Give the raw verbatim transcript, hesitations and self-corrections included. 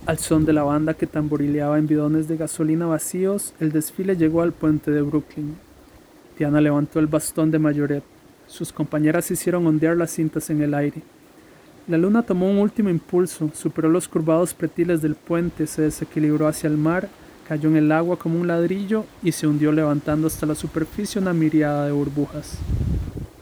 Al son de la banda que tamborileaba en bidones de gasolina vacíos, el desfile llegó al puente de Brooklyn. Diana levantó el bastón de mayoret. Sus compañeras hicieron ondear las cintas en el aire. La luna tomó un último impulso, superó los curvados pretiles del puente, se desequilibró hacia el mar, cayó en el agua como un ladrillo y se hundió levantando hasta la superficie una miríada de burbujas.